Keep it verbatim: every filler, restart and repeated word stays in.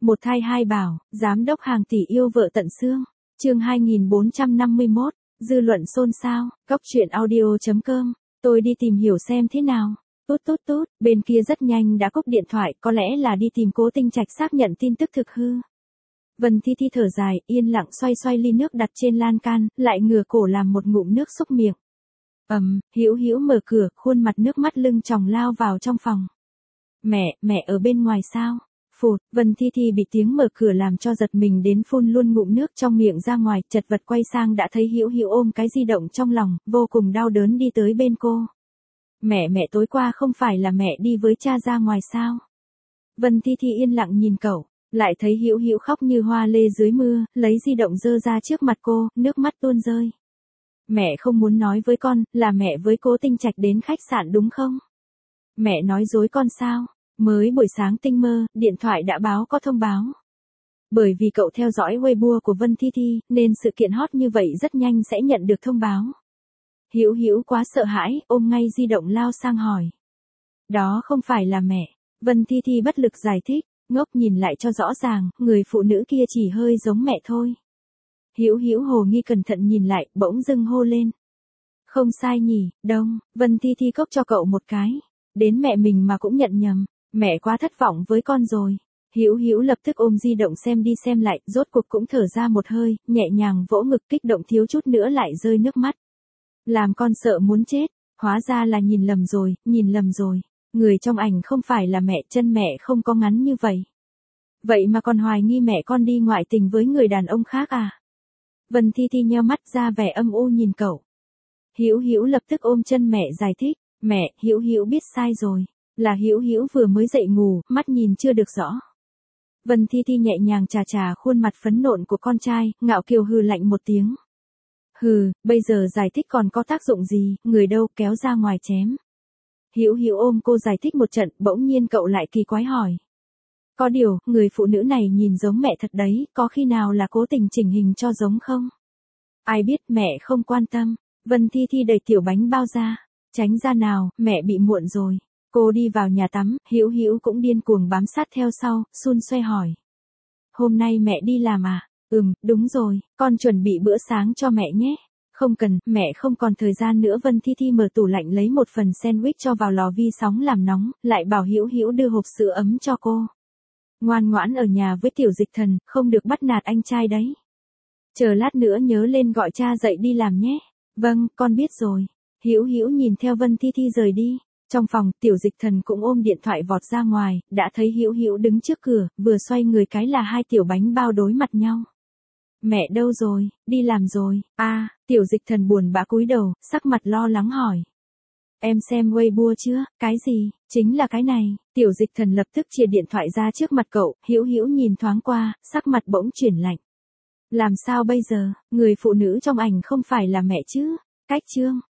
Một thai hai bảo, giám đốc hàng tỷ yêu vợ tận xương. Chương hai nghìn bốn trăm năm mươi mốt, dư luận xôn xao, góc truyện audio chấm com. Tôi đi tìm hiểu xem thế nào. Tút tút tút, bên kia rất nhanh đã cúp điện thoại, có lẽ là đi tìm Cố Tinh Trạch xác nhận tin tức thực hư. Vân Thi Thi thở dài, yên lặng xoay xoay ly nước đặt trên lan can, lại ngửa cổ làm một ngụm nước xúc miệng. Ầm, Hữu Hữu mở cửa, khuôn mặt nước mắt lưng tròng lao vào trong phòng. Mẹ, mẹ ở bên ngoài sao? Phụt, Vân Thi Thi bị tiếng mở cửa làm cho giật mình đến phun luôn ngụm nước trong miệng ra ngoài, chật vật quay sang đã thấy Hữu Hữu ôm cái di động trong lòng, vô cùng đau đớn đi tới bên cô. Mẹ mẹ tối qua không phải là mẹ đi với cha ra ngoài sao? Vân Thi Thi yên lặng nhìn cậu, lại thấy Hữu Hữu khóc như hoa lê dưới mưa, lấy di động giơ ra trước mặt cô, nước mắt tuôn rơi. Mẹ không muốn nói với con, là mẹ với Cố Tinh Trạch đến khách sạn đúng không? Mẹ nói dối con sao? Mới buổi sáng tinh mơ, điện thoại đã báo có thông báo. Bởi vì cậu theo dõi Weibo của Vân Thi Thi, nên sự kiện hot như vậy rất nhanh sẽ nhận được thông báo. Hữu Hữu quá sợ hãi, ôm ngay di động lao sang hỏi. Đó không phải là mẹ. Vân Thi Thi bất lực giải thích, ngốc nhìn lại cho rõ ràng, người phụ nữ kia chỉ hơi giống mẹ thôi. Hữu Hữu hồ nghi cẩn thận nhìn lại, bỗng dưng hô lên. Không sai nhỉ, đông, Vân Thi Thi cốc cho cậu một cái. Đến mẹ mình mà cũng nhận nhầm, mẹ quá thất vọng với con rồi. Hữu Hữu lập tức ôm di động xem đi xem lại, rốt cuộc cũng thở ra một hơi, nhẹ nhàng vỗ ngực kích động thiếu chút nữa lại rơi nước mắt. Làm con sợ muốn chết, hóa ra là nhìn lầm rồi, nhìn lầm rồi. Người trong ảnh không phải là mẹ, chân mẹ không có ngắn như vậy. Vậy mà còn hoài nghi mẹ con đi ngoại tình với người đàn ông khác à? Vân Thi Thi nheo mắt ra vẻ âm u nhìn cậu. Hữu Hữu lập tức ôm chân mẹ giải thích, mẹ, Hữu Hữu biết sai rồi, là Hữu Hữu vừa mới dậy ngủ, mắt nhìn chưa được rõ. Vân Thi Thi nhẹ nhàng chà chà khuôn mặt phấn nộn của con trai, ngạo kiều hừ lạnh một tiếng. Hừ, bây giờ giải thích còn có tác dụng gì, người đâu kéo ra ngoài chém. Hữu Hữu ôm cô giải thích một trận, bỗng nhiên cậu lại kỳ quái hỏi. Có điều, người phụ nữ này nhìn giống mẹ thật đấy, có khi nào là cố tình chỉnh hình cho giống không? Ai biết, mẹ không quan tâm. Vân Thi Thi đẩy tiểu bánh bao ra. Tránh ra nào, mẹ bị muộn rồi. Cô đi vào nhà tắm, Hữu Hữu cũng điên cuồng bám sát theo sau, xun xoe hỏi. Hôm nay mẹ đi làm à? Ừm, đúng rồi, con chuẩn bị bữa sáng cho mẹ nhé. Không cần, mẹ không còn thời gian nữa. Vân Thi Thi mở tủ lạnh lấy một phần sandwich cho vào lò vi sóng làm nóng, lại bảo Hữu Hữu đưa hộp sữa ấm cho cô. Ngoan ngoãn ở nhà với Tiểu Dịch Thần, không được bắt nạt anh trai đấy. Chờ lát nữa nhớ lên gọi cha dậy đi làm nhé. Vâng, con biết rồi. Hữu Hữu nhìn theo Vân Thi Thi rời đi. Trong phòng, Tiểu Dịch Thần cũng ôm điện thoại vọt ra ngoài, đã thấy Hữu Hữu đứng trước cửa, vừa xoay người cái là hai tiểu bánh bao đối mặt nhau. Mẹ đâu rồi, đi làm rồi. A, à, Tiểu Dịch Thần buồn bã cúi đầu, sắc mặt lo lắng hỏi. Em xem Weibo chưa? Cái gì? Chính là cái này. Tiểu Dịch Thần lập tức chia điện thoại ra trước mặt cậu, Hữu Hữu nhìn thoáng qua, sắc mặt bỗng chuyển lạnh. Làm sao bây giờ, người phụ nữ trong ảnh không phải là mẹ chứ? Cách chương.